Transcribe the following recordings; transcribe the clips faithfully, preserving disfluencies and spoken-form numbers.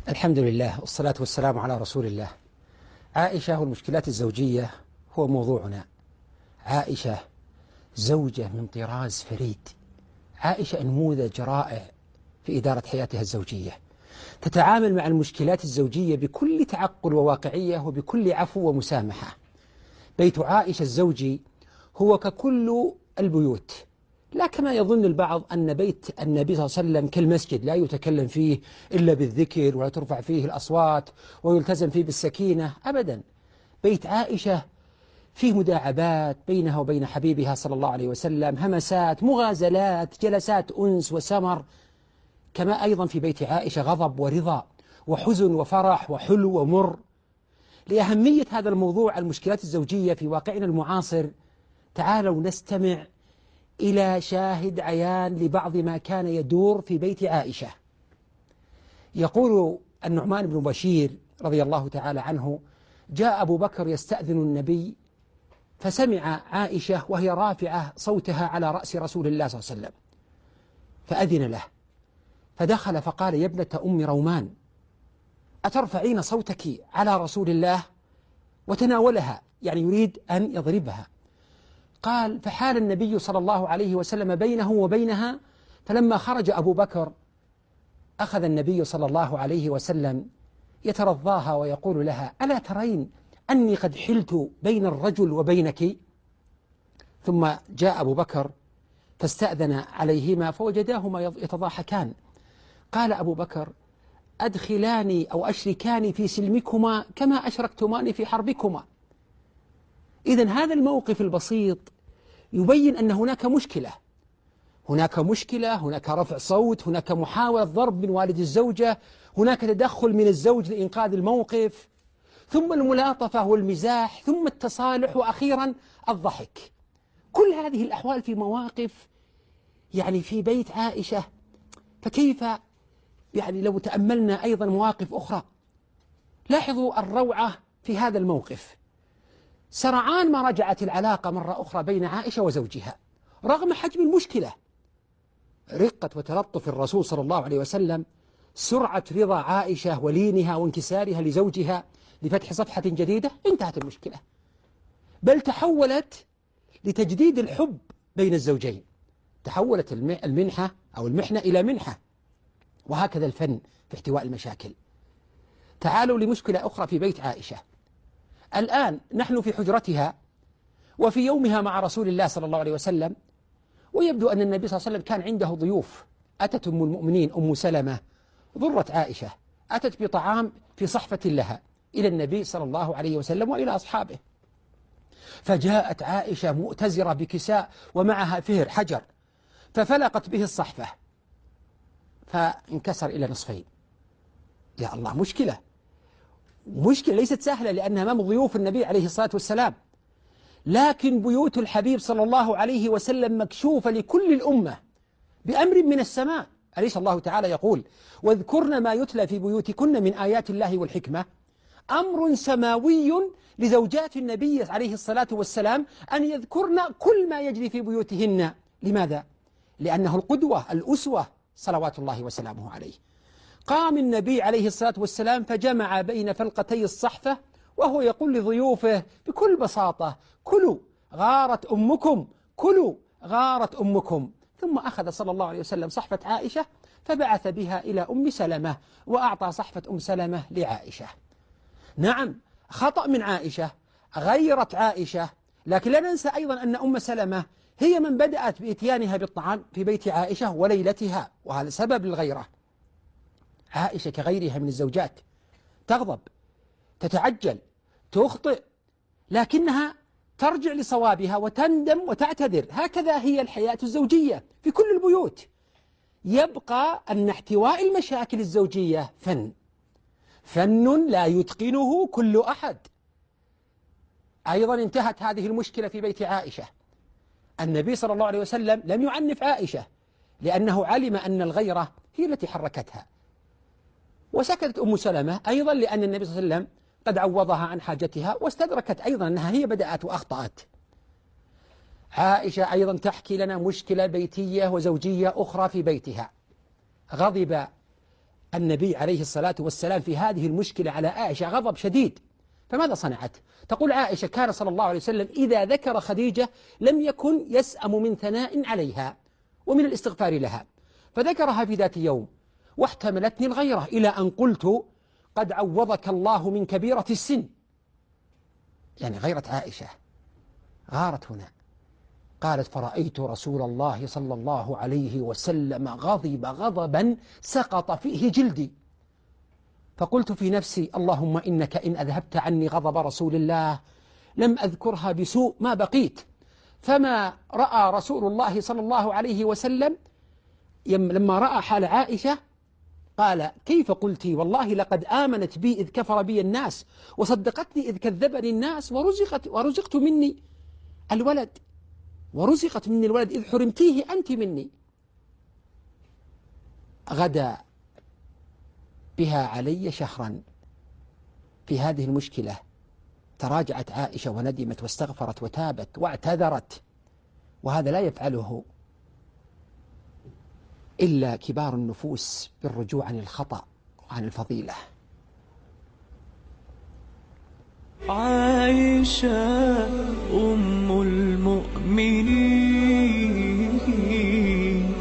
الحمد لله والصلاة والسلام على رسول الله. عائشة والمشكلات الزوجية هو موضوعنا. عائشة زوجة من طراز فريد، عائشة نموذج رائع في إدارة حياتها الزوجية، تتعامل مع المشكلات الزوجية بكل تعقل وواقعية وبكل عفو ومسامحة. بيت عائشة الزوجي هو ككل البيوت، لا كما يظن البعض أن بيت النبي صلى الله عليه وسلم كالمسجد لا يتكلم فيه إلا بالذكر ولا ترفع فيه الأصوات ويلتزم فيه بالسكينة، أبدا. بيت عائشة فيه مداعبات بينها وبين حبيبها صلى الله عليه وسلم، همسات، مغازلات، جلسات أنس وسمر. كما أيضا في بيت عائشة غضب ورضا وحزن وفرح وحلو ومر. لأهمية هذا الموضوع المشكلات الزوجية في واقعنا المعاصر، تعالوا نستمع إلى شاهد عيان لبعض ما كان يدور في بيت عائشة. يقول النعمان بن بشير رضي الله تعالى عنه: جاء أبو بكر يستأذن النبي فسمع عائشة وهي رافعة صوتها على رأس رسول الله صلى الله عليه وسلم، فأذن له، فدخل فقال: يا ابنة أم رومان، أترفعين صوتك على رسول الله؟ وتناولها، يعني يريد أن يضربها. قال: فحال النبي صلى الله عليه وسلم بينه وبينها، فلما خرج أبو بكر أخذ النبي صلى الله عليه وسلم يترضاها ويقول لها: ألا ترين أني قد حلت بين الرجل وبينك؟ ثم جاء أبو بكر فاستأذن عليهما فوجداهما يتضاحكان. قال أبو بكر: أدخلاني أو أشركاني في سلمكما كما أشركتماني في حربكما. إذن هذا الموقف البسيط يبين أن هناك مشكلة، هناك مشكلة، هناك رفع صوت، هناك محاولة ضرب من والد الزوجة، هناك تدخل من الزوج لإنقاذ الموقف، ثم الملاطفة والمزاح، ثم التصالح، وأخيرا الضحك. كل هذه الأحوال في مواقف يعني في بيت عائشة. فكيف يعني لو تأملنا أيضا مواقف أخرى؟ لاحظوا الروعة في هذا الموقف. سرعان ما رجعت العلاقة مرة أخرى بين عائشة وزوجها رغم حجم المشكلة. رقة وتلطف الرسول صلى الله عليه وسلم، سرعة رضا عائشة ولينها وانكسارها لزوجها لفتح صفحة جديدة، انتهت المشكلة، بل تحولت لتجديد الحب بين الزوجين. تحولت المنحة أو المحنة إلى منحة، وهكذا الفن في احتواء المشاكل. تعالوا لمشكلة أخرى في بيت عائشة. الآن نحن في حجرتها وفي يومها مع رسول الله صلى الله عليه وسلم، ويبدو أن النبي صلى الله عليه وسلم كان عنده ضيوف. أتت أم المؤمنين أم سلمة ضرة عائشة، أتت بطعام في صحفة لها إلى النبي صلى الله عليه وسلم وإلى أصحابه، فجاءت عائشة مؤتزرة بكساء ومعها فهر حجر، ففلقت به الصحفة فانكسر إلى نصفين. يا الله، مشكلة، مشكلة ليست سهلة، لأنها أمام ضيوف النبي عليه الصلاة والسلام. لكن بيوت الحبيب صلى الله عليه وسلم مكشوفة لكل الأمة بأمر من السماء. أليس الله تعالى يقول: واذكرن ما يتلى في بيوتكن من آيات الله والحكمة؟ أمر سماوي لزوجات النبي عليه الصلاة والسلام أن يذكرن كل ما يجري في بيوتهن. لماذا؟ لأنه القدوة الأسوة صلوات الله وسلامه عليه. قام النبي عليه الصلاة والسلام فجمع بين فلقتي الصحفة وهو يقول لضيوفه بكل بساطة: كلوا غارت أمكم، كلوا غارت أمكم. ثم أخذ صلى الله عليه وسلم صحفة عائشة فبعث بها إلى أم سلمة وأعطى صحفة أم سلمة لعائشة. نعم، خطأ من عائشة، غيرت عائشة، لكن لا ننسى أيضا أن أم سلمة هي من بدأت بإتيانها بالطعام في بيت عائشة وليلتها، وهذا سبب للغيرة. عائشة كغيرها من الزوجات تغضب، تتعجل، تخطئ، لكنها ترجع لصوابها وتندم وتعتذر. هكذا هي الحياة الزوجية في كل البيوت. يبقى أن احتواء المشاكل الزوجية فن، فن لا يتقنه كل أحد. أيضا انتهت هذه المشكلة في بيت عائشة. النبي صلى الله عليه وسلم لم يعنف عائشة لأنه علم أن الغيرة هي التي حركتها، وسكتت أم سلمة أيضا لأن النبي صلى الله عليه وسلم قد عوضها عن حاجتها، واستدركت أيضا أنها هي بدأت وأخطأت. عائشة أيضا تحكي لنا مشكلة بيتية وزوجية أخرى في بيتها. غضب النبي عليه الصلاة والسلام في هذه المشكلة على عائشة غضب شديد. فماذا صنعت؟ تقول عائشة: كان صلى الله عليه وسلم إذا ذكر خديجة لم يكن يسأم من ثناء عليها ومن الاستغفار لها، فذكرها في ذات يوم واحتملتني الغيرة إلى أن قلت: قد عوضك الله من كبيرة السن. يعني غيرة عائشة، غارت هنا. قالت: فرأيت رسول الله صلى الله عليه وسلم غضب غضبا سقط فيه جلدي، فقلت في نفسي: اللهم إنك إن أذهبت عني غضب رسول الله لم أذكرها بسوء ما بقيت. فما رأى رسول الله صلى الله عليه وسلم لما رأى حال عائشة قال: كيف قلت؟ والله لقد آمنت بي إذ كفر بي الناس، وصدقتني إذ كذبني الناس، ورزقت, ورزقت مني الولد ورزقت مني الولد إذ حرمتيه أنت مني. غدا بها علي شهرا في هذه المشكلة. تراجعت عائشة وندمت واستغفرت وتابت واعتذرت، وهذا لا يفعله إلا كبار النفوس بالرجوع عن الخطأ وعن الفضيلة. عائشة أم المؤمنين.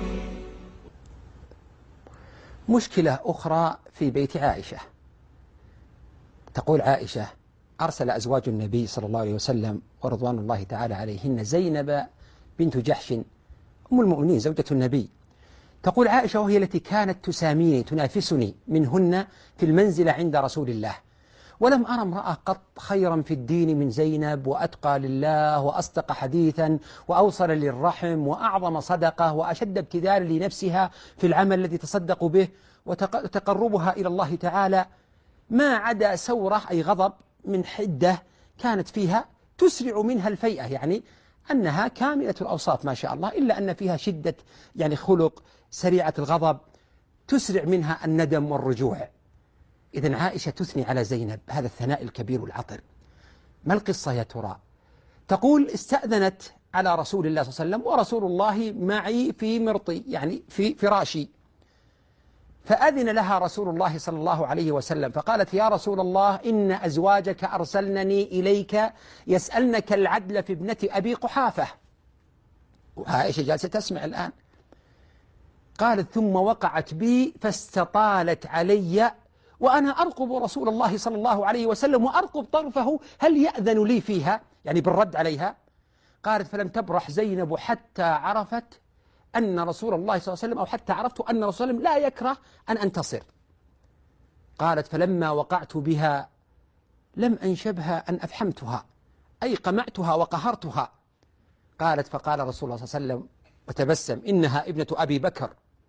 مشكلة أخرى في بيت عائشة. تقول عائشة: أرسل أزواج النبي صلى الله عليه وسلم ورضوان الله تعالى عليهن زينب بنت جحش أم المؤمنين زوجة النبي. تقول عائشة: وهي التي كانت تساميني تنافسني منهن في المنزل عند رسول الله، ولم أرى امرأة قط خيرا في الدين من زينب، وأتقى لله وأصدق حديثا وأوصل للرحم وأعظم صدقة وأشد ابتذال لنفسها في العمل الذي تصدق به وتقربها إلى الله تعالى، ما عدا سورة أي غضب من حدة كانت فيها تسرع منها الفيئة، يعني أنها كاملة الأوصاف ما شاء الله، إلا أن فيها شدة يعني خلق سريعة الغضب تسرع منها الندم والرجوع. إذن عائشة تثني على زينب هذا الثناء الكبير العطر. ما القصة يا ترى؟ تقول: استأذنت على رسول الله صلى الله عليه وسلم ورسول الله معي في مرطي، يعني في فراشي، فأذن لها رسول الله صلى الله عليه وسلم فقالت: يا رسول الله إن أزواجك أرسلنني إليك يسألنك العدل في ابنة أبي قحافة. وعائشة جالسة تسمع الآن. قالت: ثم وقعت بي فاستطالت علي وأنا أرقب رسول الله صلى الله عليه وسلم وأرقب طرفه هل يأذن لي فيها، يعني بالرد عليها. قالت: فلم تبرح زينب حتى عرفت أن رسول الله صلى الله عليه وسلم أو حتى عرفت أن رسول الله لا يكره أن أنتصر. قالت: فلما وقعت بها لم أنشبها أن أفحمتها، أي قمعتها وقهرتها. قالت: فقال رسول الله صلى الله عليه وسلم وتبسم: إنها ابنة أبي بكر.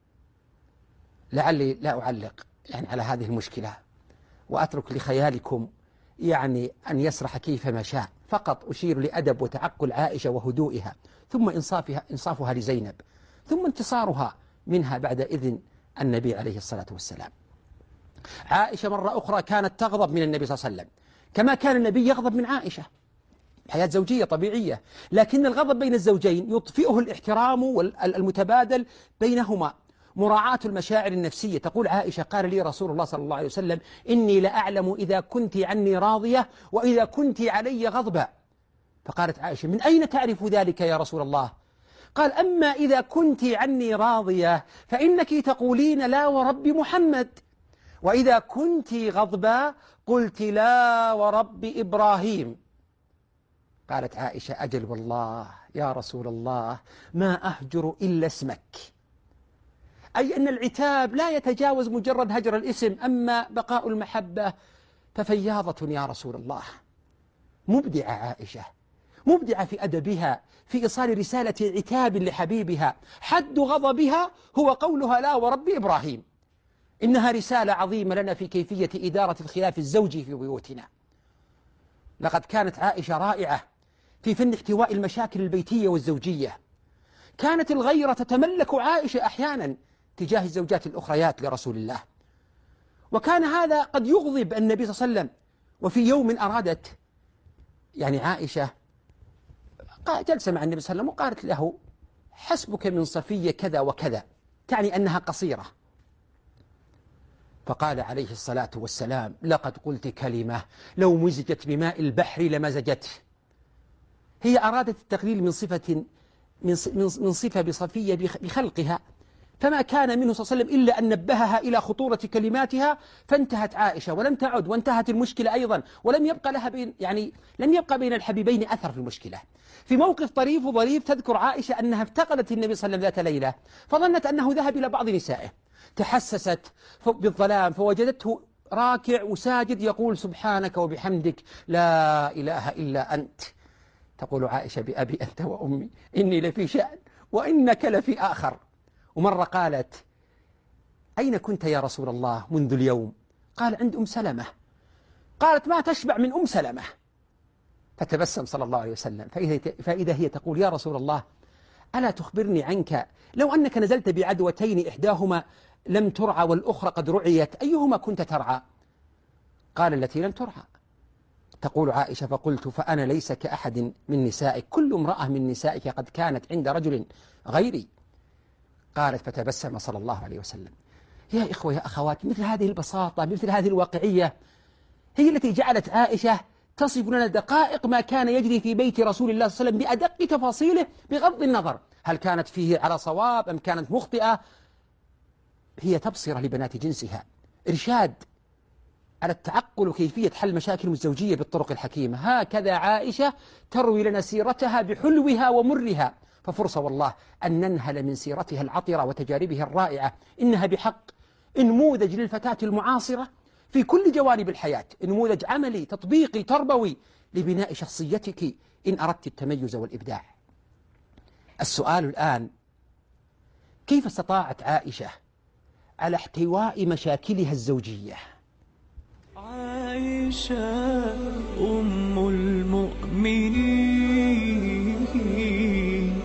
لعلي لا أعلق يعني على هذه المشكلة وأترك لخيالكم يعني أن يسرح كيفما شاء، فقط أشير لأدب وتعقل عائشة وهدوئها، ثم إنصافها, إنصافها لزينب، ثم انتصارها منها بعد إذن النبي عليه الصلاة والسلام. عائشة مرة أخرى كانت تغضب من النبي صلى الله عليه وسلم كما كان النبي يغضب من عائشة، حياة زوجية طبيعية، لكن الغضب بين الزوجين يطفئه الاحترام المتبادل بينهما، مراعاة المشاعر النفسية. تقول عائشة: قال لي رسول الله صلى الله عليه وسلم: إني لأعلم إذا كنت عني راضية وإذا كنت علي غضبا. فقالت عائشة: من أين تعرف ذلك يا رسول الله؟ قال: أما إذا كنت عني راضية فإنك تقولين لا ورب محمد، وإذا كنت غضبا قلت لا ورب إبراهيم. قالت عائشة: أجل والله يا رسول الله ما أهجر إلا اسمك، أي أن العتاب لا يتجاوز مجرد هجر الاسم، أما بقاء المحبة ففياضة يا رسول الله. مبدعة عائشة، مبدعة في أدبها في إيصال رسالة عتاب لحبيبها، حد غضبها هو قولها لا ورب إبراهيم. إنها رسالة عظيمة لنا في كيفية إدارة الخلاف الزوجي في بيوتنا. لقد كانت عائشة رائعة في فن احتواء المشاكل البيتية والزوجية. كانت الغيرة تتملك عائشة أحيانا تجاه الزوجات الأخريات لرسول الله، وكان هذا قد يغضب النبي صلى الله عليه وسلم. وفي يوم أرادت يعني عائشة جلس مع النبي صلى الله عليه وسلم وقالت له: حسبك من صفية كذا وكذا، تعني أنها قصيرة. فقال عليه الصلاة والسلام: لقد قلت كلمة لو مزجت بماء البحر لمزجته. هي أرادت التقليل من صفة من صفة بصفية بخلقها، فما كان منه صلى الله عليه وسلم إلا أن نبهها إلى خطورة كلماتها، فانتهت عائشة ولم تعد، وانتهت المشكلة أيضا، ولم يبقى لها بين يعني لم يبقى بين الحبيبين أثر في المشكلة. في موقف طريف وظريف تذكر عائشة أنها افتقدت النبي صلى الله عليه وسلم ذات ليلة، فظنت أنه ذهب إلى بعض نسائه، تحسست بالظلام فوجدته راكع وساجد يقول: سبحانك وبحمدك لا إله إلا أنت. تقول عائشة: بأبي أنت وأمي إني لفي شأن وإنك لفي آخر. ومرة قالت: أين كنت يا رسول الله منذ اليوم؟ قال: عند أم سلمة. قالت: ما تشبع من أم سلمة. فتبسم صلى الله عليه وسلم، فإذا هي تقول: يا رسول الله، ألا تخبرني عنك لو أنك نزلت بعدوتين إحداهما لم ترعى والأخرى قد رعيت، أيهما كنت ترعى؟ قال: التي لم ترعى. تقول عائشة: فقلت: فأنا ليس كأحد من نسائك، كل امرأة من نسائك قد كانت عند رجل غيري. قالت: فتبسم صلى الله عليه وسلم. يا إخوة يا أخوات، مثل هذه البساطة، مثل هذه الواقعية هي التي جعلت عائشة تصف لنا دقائق ما كان يجري في بيت رسول الله صلى الله عليه وسلم بأدق تفاصيله، بغض النظر هل كانت فيه على صواب أم كانت مخطئة. هي تبصرة لبنات جنسها، إرشاد على التعقل وكيفية حل مشاكل الزوجية بالطرق الحكيمة. هكذا عائشة تروي لنا سيرتها بحلوها ومرها، ففرصة والله أن ننهل من سيرتها العطرة وتجاربها الرائعة. إنها بحق نموذج للفتاة المعاصرة في كل جوانب الحياة، نموذج عملي تطبيقي تربوي لبناء شخصيتك إن أردت التميز والإبداع. السؤال الآن: كيف استطاعت عائشة على احتواء مشاكلها الزوجية؟ عائشة أم المؤمنين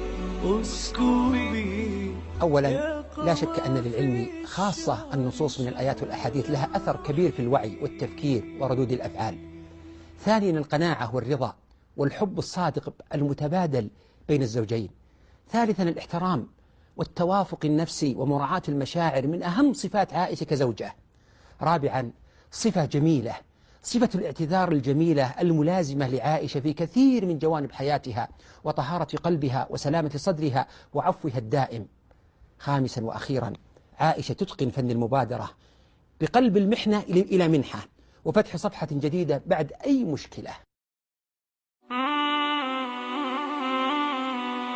اسكبي. أولا، لا شك أن للعلم خاصة النصوص من الآيات والأحاديث لها أثر كبير في الوعي والتفكير وردود الأفعال. ثانيا، القناعة والرضا والحب الصادق المتبادل بين الزوجين. ثالثا، الاحترام والتوافق النفسي ومراعاة المشاعر من أهم صفات عائشة كزوجة. رابعا، صفة جميلة، صفة الاعتذار الجميلة الملازمة لعائشة في كثير من جوانب حياتها، وطهارة قلبها وسلامة صدرها وعفوها الدائم. خامسا وأخيرا، عائشة تتقن فن المبادرة بقلب المحنة إلى منحة وفتح صفحة جديدة بعد أي مشكلة.